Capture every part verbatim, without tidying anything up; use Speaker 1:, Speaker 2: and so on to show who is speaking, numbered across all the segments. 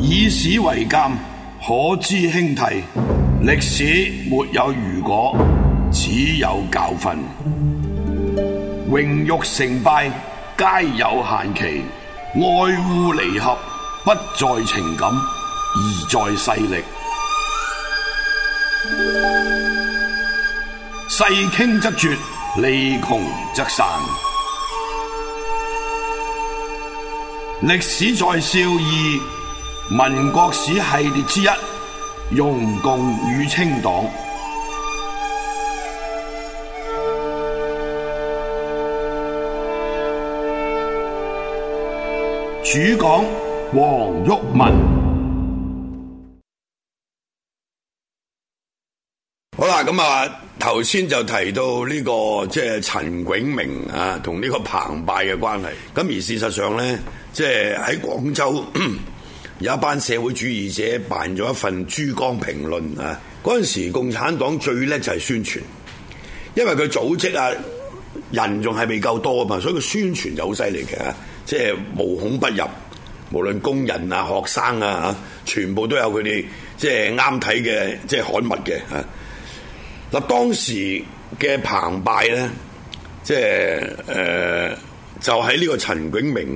Speaker 1: 以史為鑑，可知興替。歷史沒有如果，只有教訓。榮辱成敗皆有限期，愛惡離合不在情感，而在勢力。勢傾則絕，利窮則散。歷史在笑二民國史系列之一，容共與清黨。主講黃毓民。
Speaker 2: 好啦，咁啊，頭先就提到呢、這個即係陳炯明啊，同呢個澎湃嘅關係。咁而事實上咧，即係喺廣州有一班社會主義者辦咗一份《珠江評論》啊。嗰陣時共產黨最叻就係宣傳，因為佢組織啊人仲係未夠多啊嘛，所以佢宣傳就好犀利嘅，即係無孔不入。無論工人啊、學生啊，全部都有佢哋即係啱睇嘅，即係刊物嘅嚇。嗱，當時嘅澎湃咧，即係誒，就喺呢個陳炯明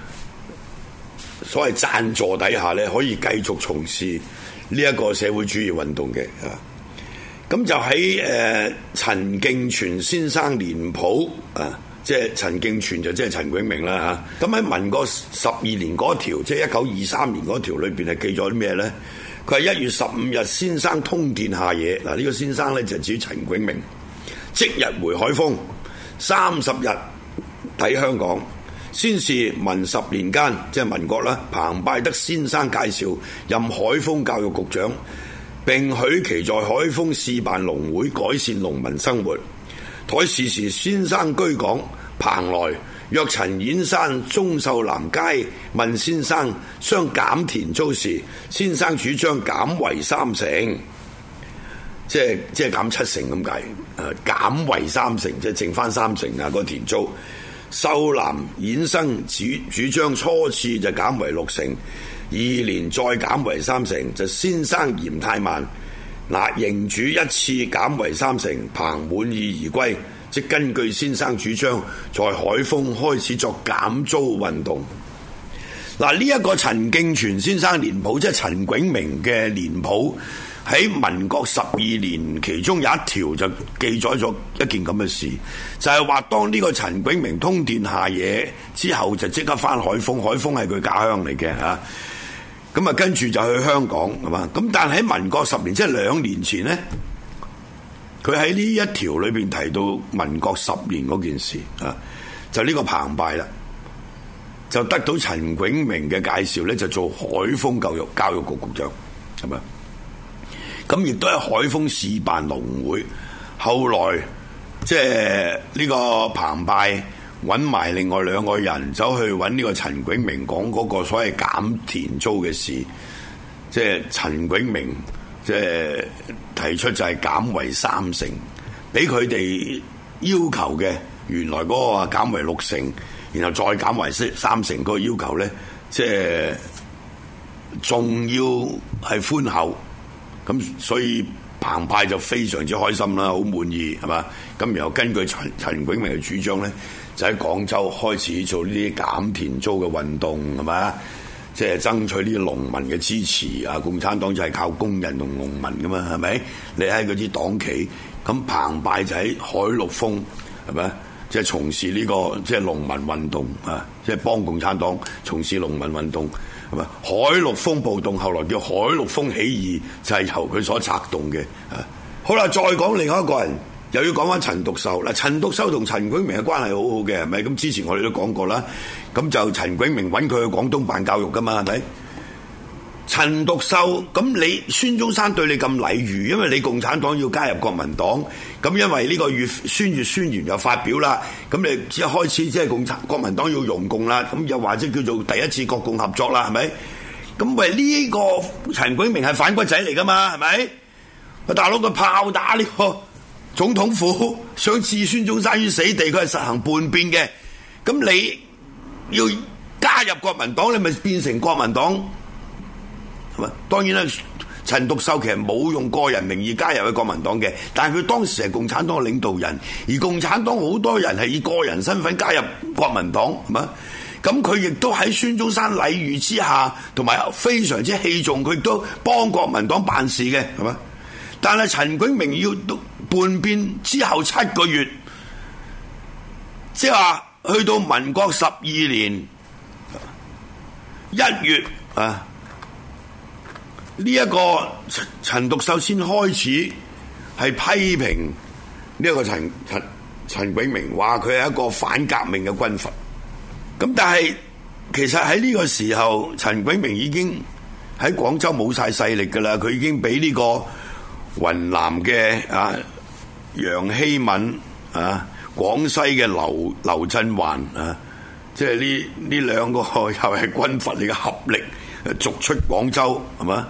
Speaker 2: 所謂贊助底下咧，可以繼續從事呢一個社會主義運動嘅啊。咁就喺誒陳敬全先生年譜啊，即係陳敬全就即係陳炯明啦嚇。咁喺民國十二年嗰條，即係一九二三年嗰條裏邊係記咗啲咩咧？佢係一月十五日，先生通電下野。嗱，呢個先生咧就指陳炯明，即日回海豐，三十日抵香港。先是民十年間，即係民國啦，澎湃得先生介紹任海豐教育局長，並許其在海豐試辦農會，改善農民生活。倘是時先生居港，澎來若陳演山、鍾秀南皆問先生相減田租時，先生主張減為三成，即係即係減七成咁解。誒，減為三成，即係剩翻三成啊！個田租。秀南衍生主主張初次就減為六成，二年再減為三成，就先生嫌太慢，嗱，營主一次減為三成，澎滿意而歸。即根據先生主張，在海豐開始作減租運動。嗱，呢一個陳敬全先生年譜，即係陳炯明嘅年譜，喺民國十二年，其中有一條就記載咗一件咁嘅事，就係、是、話當呢個陳炯明通電下野之後，就即刻返海豐，海豐係佢家鄉嚟嘅嚇。咁啊，跟住就去香港係嘛？咁但係喺民國十年，即係兩年前呢。佢喺呢一條裏邊提到民國十年嗰件事啊，就呢個澎湃啦，就得到陳炯明嘅介紹咧，就做海豐教育教育局局長，係咪？咁亦都喺海豐試辦農會，後來即係呢個澎湃揾埋另外兩個人走去揾呢個陳炯明講嗰個所謂減田租嘅事，即係陳炯明。即係提出就係減為三成，比佢哋要求嘅原來嗰個減為六成，然後再減為三成嗰個要求咧，即係仲要係寬厚，咁所以澎湃就非常之開心啦，好滿意係嘛？咁然後根據陳陳炯明嘅主張咧，就喺廣州開始做呢啲減田租嘅運動係嘛？即係爭取呢啲農民嘅支持啊！共產黨就係靠工人同農民噶嘛，係咪？你喺嗰啲黨企，咁澎湃就喺海陸豐，係咪？即係從事呢個即係農民運動啊！即係幫共產黨從事農民運動，係咪？海陸豐暴動後來叫海陸豐起義，就係由佢所策動嘅啊！好啦，再講另外一個人。又要講翻陳獨秀嗱，陳獨秀同陳炯明嘅關係好好嘅，係咪？咁之前我哋都講過啦。咁就陳炯明揾佢去廣東辦教育噶嘛，係咪？陳獨秀咁你孫中山對你咁禮遇，因為你共產黨要加入國民黨，咁因為呢個粵宣粵宣言又發表啦，咁你一開始即係共產國民黨要容共啦，咁又或者叫做第一次國共合作啦，係咪？咁喂呢個陳炯明係反骨仔嚟噶嘛，係咪？個大佬佢炮打呢個總統府，想置孫中山於死地，佢係實行叛變嘅。咁你要加入國民黨，你咪變成國民黨係嘛？當然啦，陳獨秀其實冇用個人名義加入去國民黨嘅，但係佢當時係共產黨嘅領導人，而共產黨好多人係以個人身份加入國民黨，係嘛？咁佢亦都喺孫中山禮遇之下，同埋非常之器重，佢亦都幫國民黨辦事嘅，係嘛？但係陳炯明要叛變之後七個月，即係話去到民國十二年一月啊，呢、這、一個陳獨秀先開始係批評呢一個陳陳陳炯明，話佢係一個反革命嘅軍閥。咁但係其實喺呢個時候，陳炯明已經喺廣州冇晒勢力㗎啦，佢已經俾呢個雲南嘅啊楊希閔啊，廣西嘅劉劉震寰啊，即係呢呢兩個又係軍閥嚟嘅合力逐出廣州，係嘛？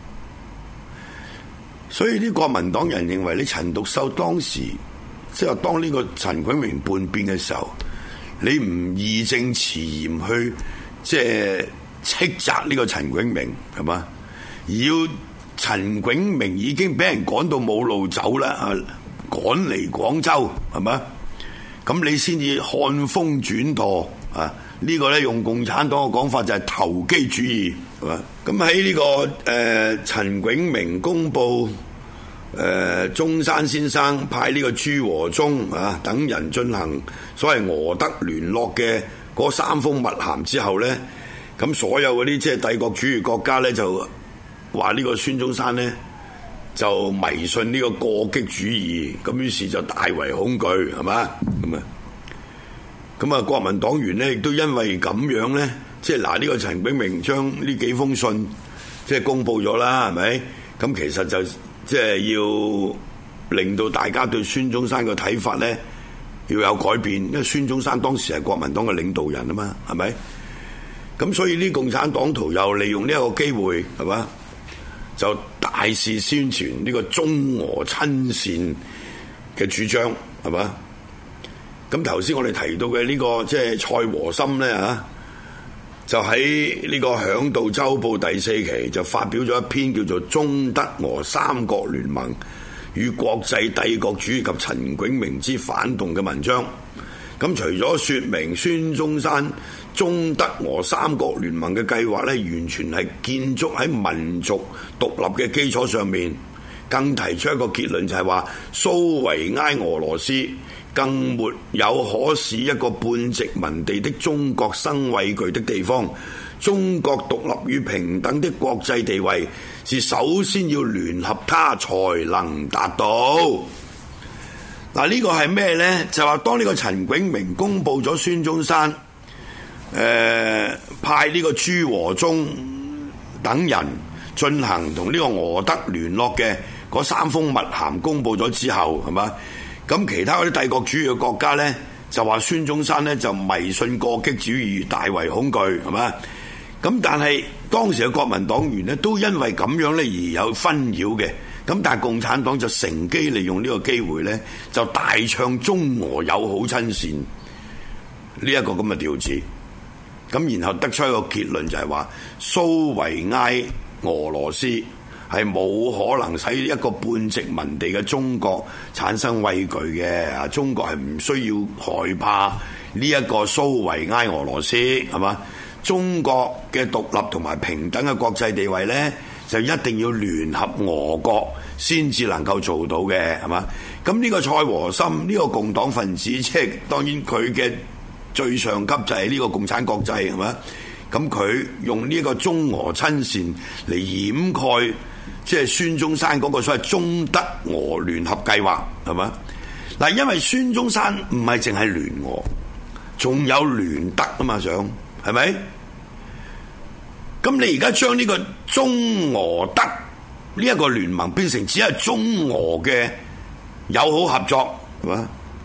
Speaker 2: 所以啲國民黨人認為，你陳獨秀當時即係話當呢個陳炯明叛變嘅時候，你唔義正辭嚴去即係斥責呢個陳炯明，係嘛？而要陳炯明已經俾人趕到冇路走啦，啊，趕嚟廣州，係嘛？咁你先至看風轉舵啊！呢、這個咧用共產黨嘅講法就係投機主義，係嘛？咁喺呢個誒、呃、陳炯明公佈誒、呃、中山先生派呢個朱和忠啊等人進行所謂俄德聯絡嘅嗰三封密函之後咧，咁所有嗰啲即係帝國主義國家咧就話呢個孫中山咧就迷信呢個過激主義，咁於是就大為恐懼，係嘛？咁啊，咁啊，國民黨員咧亦都因為咁樣咧，即係嗱呢個陳炯明將呢幾封信即係公佈咗啦，係咪？咁其實就即係要令到大家對孫中山嘅睇法咧要有改變，因為孫中山當時係國民黨嘅領導人啊嘛，係咪？咁所以呢共產黨徒又利用呢一個機會，係嘛？就大肆宣傳呢個中俄親善嘅主張，係嘛？咁頭先我哋提到嘅呢、這個即係蔡和森咧嚇，就喺呢個《響導週報》第四期就發表咗一篇叫做《中德俄三國聯盟與國際帝國主義及陳炯明之反動》嘅文章。咁除咗説明孫中山中德俄三國聯盟嘅計劃咧，完全係建築喺民族獨立嘅基礎上面，更提出一個結論，就係話蘇維埃俄羅斯更沒有可使一個半殖民地的中國生畏懼的地方。中國獨立與平等的國際地位是首先要聯合它才能達到。嗱，呢個係咩呢？就話當呢個陳炯明公佈咗孫中山誒、呃、派呢個朱和忠等人進行同呢個俄德聯絡嘅嗰三封密函公佈咗之後，係嘛？咁其他嗰啲帝國主義嘅國家呢，就話孫中山呢就迷信過激主義，大為恐懼，係嘛？咁但係當時嘅國民黨員呢，都因為咁樣呢而有紛擾嘅。咁但係共產黨就乘機利用呢個機會呢，就大唱中俄友好親善呢一個咁嘅調子。咁然後得出一個結論，就係話蘇維埃俄羅斯係冇可能使一個半殖民地嘅中國產生畏懼嘅。啊，中國係唔需要害怕呢一個蘇維埃俄羅斯，係嘛？中國嘅獨立同埋平等嘅國際地位呢，就一定要聯合俄國先至能夠做到嘅，係嘛？咁呢個蔡和森呢個共黨分子，即係當然佢嘅最上級就係呢個共產國際，係嘛？咁佢用呢個中俄親善嚟掩蓋，即係孫中山嗰個所謂中德俄聯合計劃，係嘛？嗱，因為孫中山唔係淨係聯俄，仲有聯德啊嘛，想係咪？咁你而家將呢個中俄德呢一個聯盟變成只係中俄嘅友好合作，係嘛？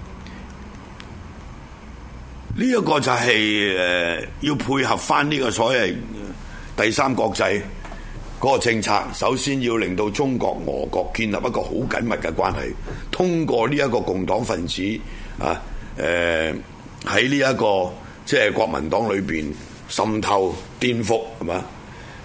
Speaker 2: 呢一個就係誒要配合翻呢個所謂第三國際嗰個政策，首先要令到中國俄國建立一個好緊密嘅關係，通過呢一個共黨分子啊誒喺呢一個即係國民黨裏邊滲透顛覆，係嘛？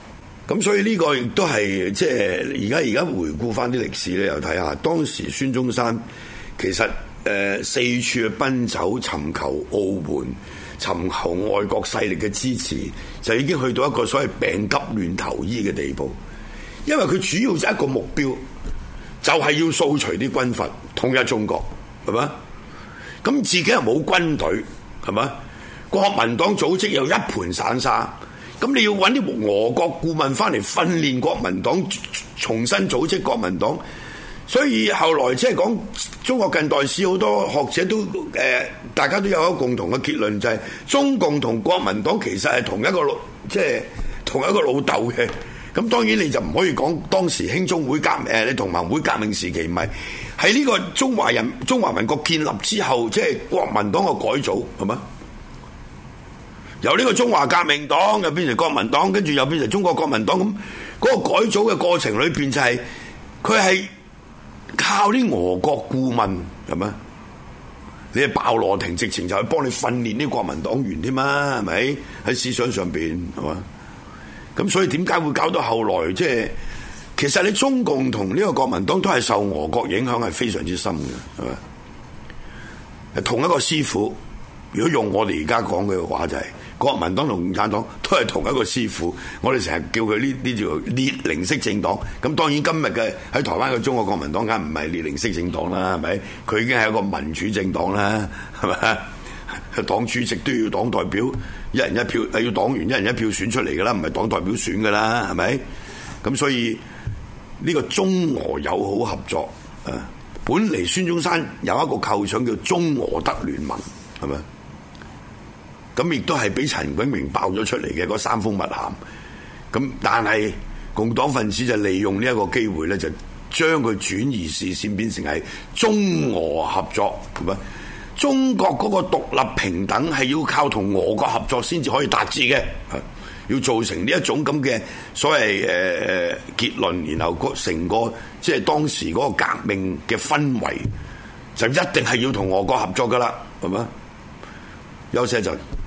Speaker 2: 咁所以呢個亦都係即係而家而家回顧翻啲歷史咧，又睇下當時孫中山其實誒、呃、四處去奔走尋求奧援，尋求外國勢力嘅支持，就已經去到一個所謂病急亂投醫嘅地步。因為佢主要就一個目標，就係、是、要掃除啲軍閥，統一中國，係嘛？咁自己又冇軍隊，係嘛？國民黨組織又一盤散沙。咁你要揾啲俄國顧問翻嚟訓練國民黨，重新組織國民黨，所以後來即係講中國近代史好多學者都誒、呃，大家都有一個共同嘅結論，就係、是、中共同國民黨其實係同一個老，即係同一個老豆嘅。咁當然你就唔可以講當時興中會革誒，你同盟會革命時期唔係喺呢個中華人中華民國建立之後，即係國民黨嘅改組係嘛？由呢個中華革命黨又變成國民黨，跟住又變成中國國民黨，咁嗰個改組嘅過程裏邊就係佢係靠啲俄國顧問係嘛？你係鮑羅廷直情就係幫你訓練啲國民黨員添嘛？係咪喺思想上邊係嘛？咁所以點解會搞到後來即係其實你中共同呢個國民黨都係受俄國影響係非常之深嘅係嘛？係同一個師傅，如果用我哋而家講嘅話就係、是。國民黨同共產黨都係同一個師傅，我哋成日叫佢呢呢條列寧式政黨。咁當然今日嘅喺台灣嘅中國國民黨梗唔係列寧式政黨啦，係咪？佢已經係一個民主政黨啦，係咪？黨主席都要黨代表一人一票，係要黨員一人一票選出嚟㗎啦，唔係黨代表選㗎啦，係咪？咁所以呢個中俄友好合作啊，本嚟孫中山有一個構想叫中俄德聯盟，係咪？咁亦都係俾陳炯明爆咗出嚟嘅嗰三封密函，咁但係共黨分子就利用呢一個機會咧，就將佢轉移視線，變成係中俄合作，係咪？中國嗰個獨立平等係要靠同俄國合作先至可以達至嘅，要造成呢一種咁嘅所謂誒誒結論，然後成個即係當時嗰個革命嘅氛圍，就一定係要同俄國合作噶啦，係咪？休息一陣。